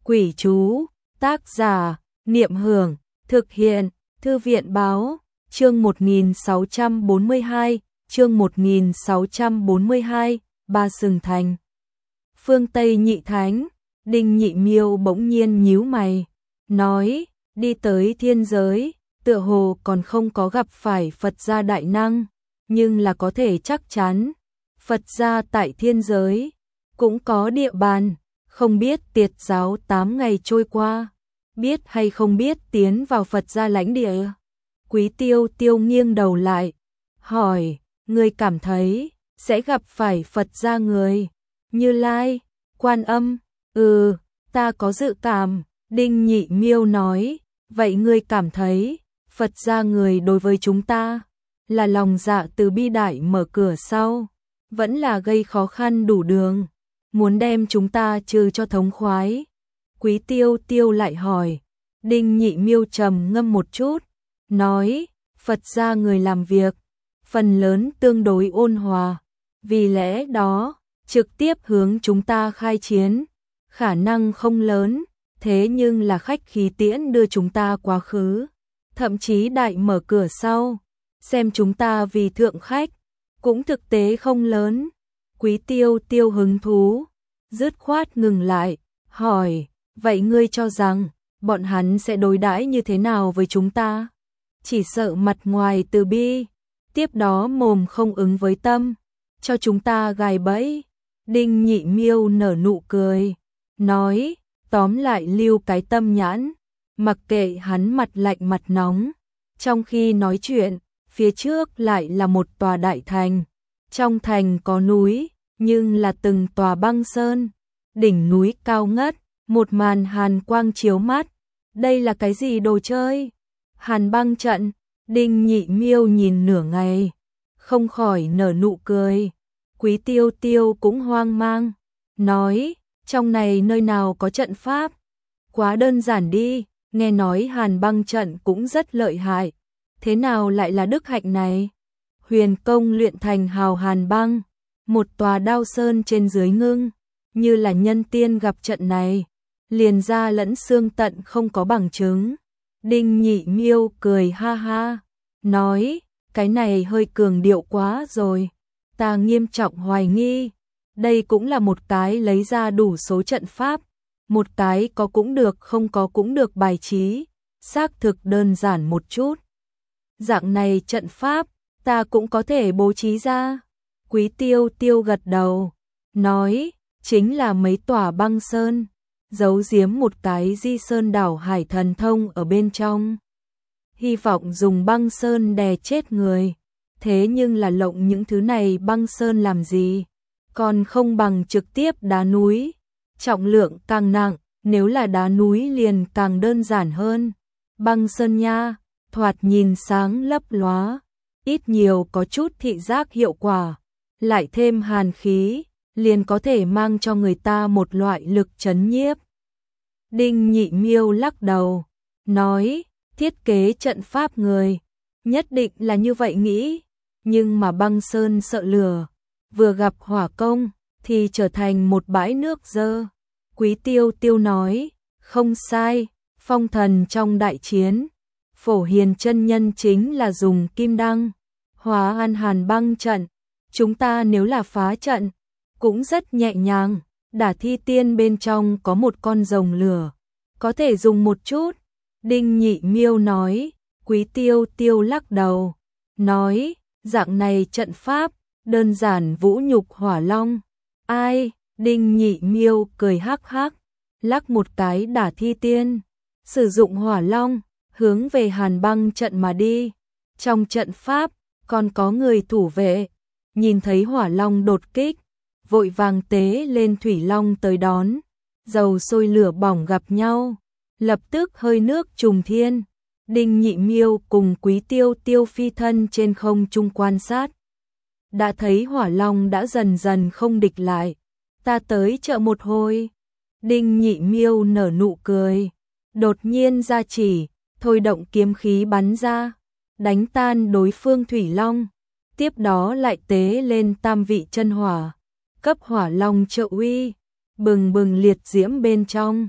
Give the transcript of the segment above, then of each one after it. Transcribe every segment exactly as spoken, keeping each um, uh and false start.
Quỷ chú, tác giả, Niệm Hưởng, thực hiện, Thư viện Báo, chương một nghìn sáu trăm bốn mươi hai, chương một nghìn sáu trăm bốn mươi hai, Ba Sừng Thành. Phương Tây Nhị Thánh, Đinh Nhị Miêu bỗng nhiên nhíu mày, nói, đi tới thiên giới, tựa hồ còn không có gặp phải Phật gia đại năng, nhưng là có thể chắc chắn, Phật gia tại thiên giới, cũng có địa bàn, không biết tiệt giáo tám ngày trôi qua, biết hay không biết tiến vào Phật gia lãnh địa. Quý Tiêu Tiêu nghiêng đầu lại, hỏi, ngươi cảm thấy, sẽ gặp phải Phật gia người, Như Lai, Quan Âm, ừ, ta có dự cảm, Đinh Nhị Miêu nói, vậy ngươi cảm thấy, Phật gia người đối với chúng ta, là lòng dạ từ bi đại mở cửa sau, vẫn là gây khó khăn đủ đường, muốn đem chúng ta trừ cho thống khoái. Quý Tiêu Tiêu lại hỏi, Đinh Nhị Miêu trầm ngâm một chút, nói, Phật gia người làm việc, phần lớn tương đối ôn hòa, vì lẽ đó, trực tiếp hướng chúng ta khai chiến, khả năng không lớn, thế nhưng là khách khí tiễn đưa chúng ta quá khứ, thậm chí đại mở cửa sau, xem chúng ta vì thượng khách, cũng thực tế không lớn. Quý Tiêu Tiêu hứng thú, dứt khoát ngừng lại, hỏi, vậy ngươi cho rằng, bọn hắn sẽ đối đãi như thế nào với chúng ta? Chỉ sợ mặt ngoài từ bi, tiếp đó mồm không ứng với tâm, cho chúng ta gài bẫy. Đinh Nhị Miêu nở nụ cười, nói, tóm lại lưu cái tâm nhãn, mặc kệ hắn mặt lạnh mặt nóng. Trong khi nói chuyện, phía trước lại là một tòa đại thành, trong thành có núi, nhưng là từng tòa băng sơn, đỉnh núi cao ngất, một màn hàn quang chiếu mắt. Đây là cái gì đồ chơi? Hàn băng trận. Đinh Nhị Miêu nhìn nửa ngày, không khỏi nở nụ cười. Quý Tiêu Tiêu cũng hoang mang, nói, trong này nơi nào có trận pháp? Quá đơn giản đi, nghe nói hàn băng trận cũng rất lợi hại, thế nào lại là đức hạnh này? Huyền công luyện thành hào hàn băng, một tòa đao sơn trên dưới ngưng, như là nhân tiên gặp trận này, liền ra lẫn xương tận không có bằng chứng. Đinh Nhị Miêu cười ha ha, nói, cái này hơi cường điệu quá rồi, ta nghiêm trọng hoài nghi, đây cũng là một cái lấy ra đủ số trận pháp, một cái có cũng được không có cũng được bài trí, xác thực đơn giản một chút. Dạng này trận pháp, ta cũng có thể bố trí ra. Quý Tiêu Tiêu gật đầu, nói, chính là mấy tòa băng sơn, giấu giếm một cái di sơn đảo hải thần thông ở bên trong. Hy vọng dùng băng sơn đè chết người, thế nhưng là lộng những thứ này băng sơn làm gì, còn không bằng trực tiếp đá núi, trọng lượng càng nặng, nếu là đá núi liền càng đơn giản hơn. Băng sơn nha, thoạt nhìn sáng lấp lóa, ít nhiều có chút thị giác hiệu quả, lại thêm hàn khí, liền có thể mang cho người ta một loại lực trấn nhiếp. Đinh Nhị Miêu lắc đầu, nói, thiết kế trận pháp người, nhất định là như vậy nghĩ, nhưng mà băng sơn sợ lửa, vừa gặp hỏa công, thì trở thành một bãi nước dơ. Quý Tiêu Tiêu nói, không sai, phong thần trong đại chiến, Phổ Hiền chân nhân chính là dùng kim đăng, hóa an hàn băng trận, chúng ta nếu là phá trận, cũng rất nhẹ nhàng. Đả Thi Tiên bên trong có một con rồng lửa, có thể dùng một chút. Đinh Nhị Miêu nói. Quý Tiêu Tiêu lắc đầu, nói, dạng này trận pháp, đơn giản vũ nhục hỏa long. Ai? Đinh Nhị Miêu cười hắc hắc, lắc một cái Đả Thi Tiên, sử dụng hỏa long, hướng về hàn băng trận mà đi. Trong trận pháp, còn có người thủ vệ, nhìn thấy hỏa long đột kích, vội vàng tế lên thủy long tới đón, dầu sôi lửa bỏng gặp nhau, lập tức hơi nước trùng thiên. Đinh Nhị Miêu cùng Quý Tiêu Tiêu phi thân trên không trung quan sát, đã thấy hỏa long đã dần dần không địch lại, ta tới chợ một hồi. Đinh Nhị Miêu nở nụ cười, đột nhiên ra chỉ, thôi động kiếm khí bắn ra, đánh tan đối phương thủy long, tiếp đó lại tế lên tam vị chân hỏa, cấp hỏa long trợ uy, bừng bừng liệt diễm bên trong,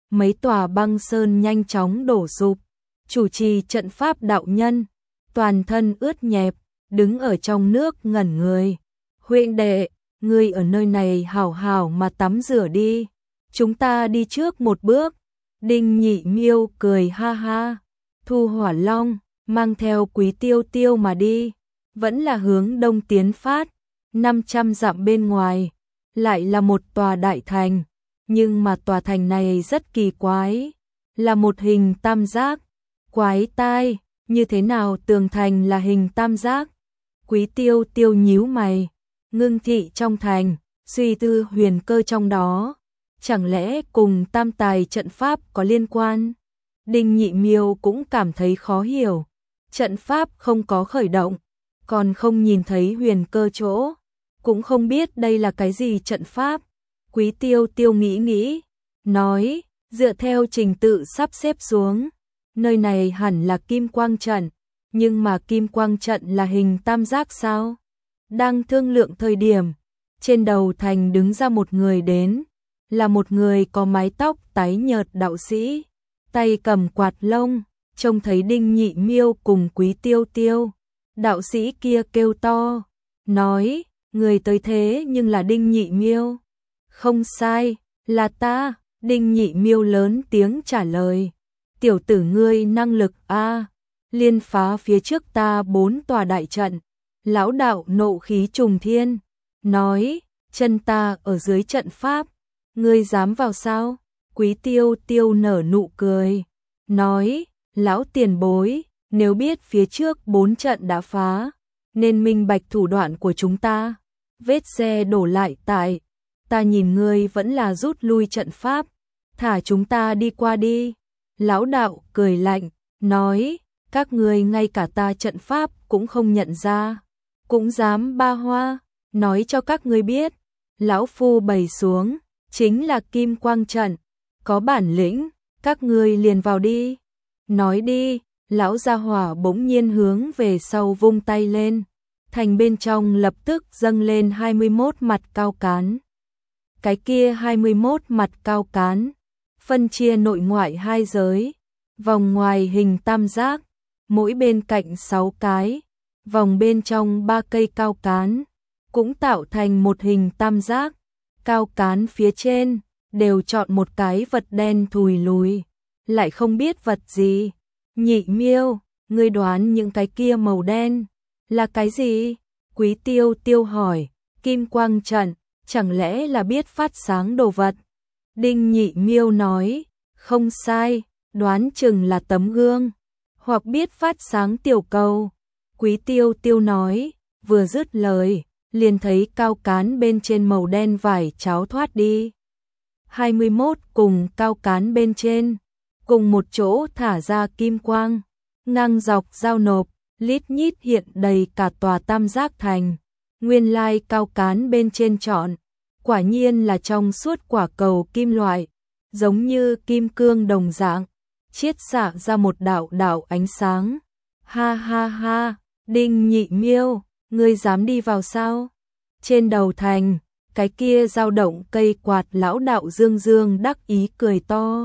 mấy tòa băng sơn nhanh chóng đổ sụp. Chủ trì trận pháp đạo nhân, toàn thân ướt nhẹp, đứng ở trong nước ngẩn người. Huynh đệ, ngươi ở nơi này hảo hảo mà tắm rửa đi. Chúng ta đi trước một bước. Đinh Nhị Miêu cười ha ha. Thu Hỏa Long, mang theo Quý Tiêu Tiêu mà đi. Vẫn là hướng đông tiến phát. năm trăm dặm bên ngoài. Lại là một tòa đại thành. Nhưng mà tòa thành này rất kỳ quái. Là một hình tam giác. Quái tai, như thế nào tường thành là hình tam giác? Quý Tiêu Tiêu nhíu mày. Ngưng thị trong thành, suy tư huyền cơ trong đó. Chẳng lẽ cùng tam tài trận pháp có liên quan? Đinh Nhị Miêu cũng cảm thấy khó hiểu. Trận pháp không có khởi động, còn không nhìn thấy huyền cơ chỗ. Cũng không biết đây là cái gì trận pháp. Quý Tiêu Tiêu nghĩ nghĩ, nói, dựa theo trình tự sắp xếp xuống. Nơi này hẳn là kim quang trận, nhưng mà kim quang trận là hình tam giác sao? Đang thương lượng thời điểm, trên đầu thành đứng ra một người đến, là một người có mái tóc tái nhợt đạo sĩ, tay cầm quạt lông, trông thấy Đinh Nhị Miêu cùng Quý Tiêu Tiêu. Đạo sĩ kia kêu to, nói, người tới thế nhưng là Đinh Nhị Miêu. Không sai, là ta. Đinh Nhị Miêu lớn tiếng trả lời. Tiểu tử ngươi năng lực a, liên phá phía trước ta bốn tòa đại trận. Lão đạo nộ khí trùng thiên, nói, chân ta ở dưới trận pháp, ngươi dám vào sao? Quý Tiêu Tiêu nở nụ cười, nói, lão tiền bối, nếu biết phía trước bốn trận đã phá, nên minh bạch thủ đoạn của chúng ta. Vết xe đổ lại tại, ta nhìn ngươi vẫn là rút lui trận pháp, thả chúng ta đi qua đi. Lão đạo cười lạnh, nói, các ngươi ngay cả ta trận pháp cũng không nhận ra, cũng dám ba hoa, nói cho các ngươi biết, lão phu bày xuống, chính là kim quang trận, có bản lĩnh, các ngươi liền vào đi. Nói đi, lão gia hỏa bỗng nhiên hướng về sau vung tay lên, thành bên trong lập tức dâng lên hai mươi mốt mặt cao cán. Cái kia hai mươi mốt mặt cao cán, phân chia nội ngoại hai giới, vòng ngoài hình tam giác, mỗi bên cạnh sáu cái, vòng bên trong ba cây cao cán, cũng tạo thành một hình tam giác. Cao cán phía trên đều chọn một cái vật đen thùi lùi, lại không biết vật gì. Nhị Miêu, ngươi đoán những cái kia màu đen là cái gì? Quý Tiêu Tiêu hỏi. Kim quang trận, chẳng lẽ là biết phát sáng đồ vật? Đinh Nhị Miêu nói, không sai, đoán chừng là tấm gương, hoặc biết phát sáng tiểu cầu. Quý Tiêu Tiêu nói, vừa dứt lời, liền thấy cao cán bên trên màu đen vải cháo thoát đi. hai mươi mốt cùng cao cán bên trên, cùng một chỗ thả ra kim quang, ngang dọc giao nộp, lít nhít hiện đầy cả tòa tam giác thành. Nguyên lai cao cán bên trên chọn, quả nhiên là trong suốt quả cầu kim loại, giống như kim cương đồng dạng, chiết xạ ra một đạo đạo ánh sáng. Ha ha ha, Đinh Nhị Miêu, ngươi dám đi vào sao? Trên đầu thành, cái kia dao động cây quạt lão đạo dương dương đắc ý cười to.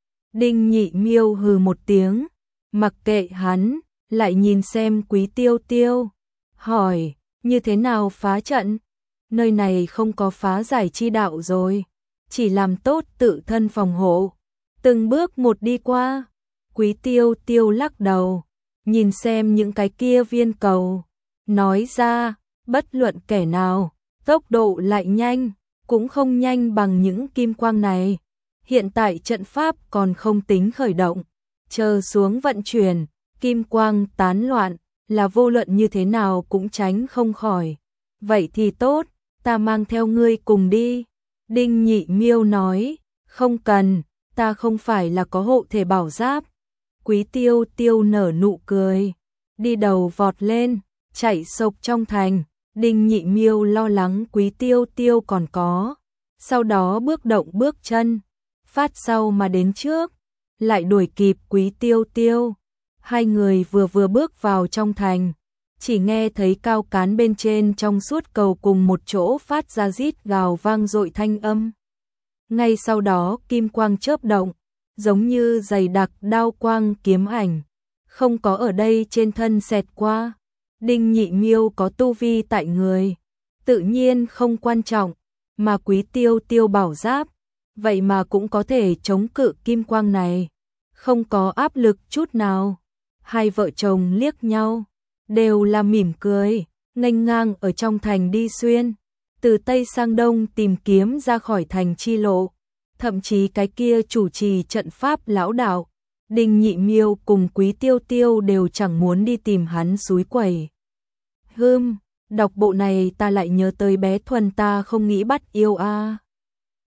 Đinh Nhị Miêu hừ một tiếng, mặc kệ hắn, lại nhìn xem Quý Tiêu Tiêu, hỏi, như thế nào phá trận? Nơi này không có phá giải chi đạo rồi, chỉ làm tốt tự thân phòng hộ. Từng bước một đi qua. Quý Tiêu Tiêu lắc đầu, nhìn xem những cái kia viên cầu, nói ra, bất luận kẻ nào, tốc độ lại nhanh, cũng không nhanh bằng những kim quang này. Hiện tại trận pháp còn không tính khởi động, chờ xuống vận chuyển, kim quang tán loạn, là vô luận như thế nào cũng tránh không khỏi. Vậy thì tốt, ta mang theo ngươi cùng đi. Đinh Nhị Miêu nói, không cần, ta không phải là có hộ thể bảo giáp. Quý Tiêu Tiêu nở nụ cười, đi đầu vọt lên, chạy sộc trong thành. Đinh Nhị Miêu lo lắng Quý Tiêu Tiêu còn có, sau đó bước động bước chân, phát sau mà đến trước, lại đuổi kịp Quý Tiêu Tiêu. Hai người vừa vừa bước vào trong thành, chỉ nghe thấy cao cán bên trên trong suốt cầu cùng một chỗ phát ra rít gào vang dội thanh âm. Ngay sau đó kim quang chớp động, giống như dày đặc đao quang kiếm ảnh, không có ở đây trên thân xẹt qua. Đinh Nhị Miêu có tu vi tại người, tự nhiên không quan trọng, mà Quý Tiêu Tiêu bảo giáp, vậy mà cũng có thể chống cự kim quang này, không có áp lực chút nào. Hai vợ chồng liếc nhau, đều là mỉm cười, nghênh ngang ở trong thành đi xuyên, từ Tây sang Đông tìm kiếm ra khỏi thành chi lộ, thậm chí cái kia chủ trì trận pháp lão đạo, Đinh Nhị Miêu cùng Quý Tiêu Tiêu đều chẳng muốn đi tìm hắn xúi quẩy. Hưm, đọc bộ này ta lại nhớ tới bé Thuần ta không nghĩ bắt yêu a. À.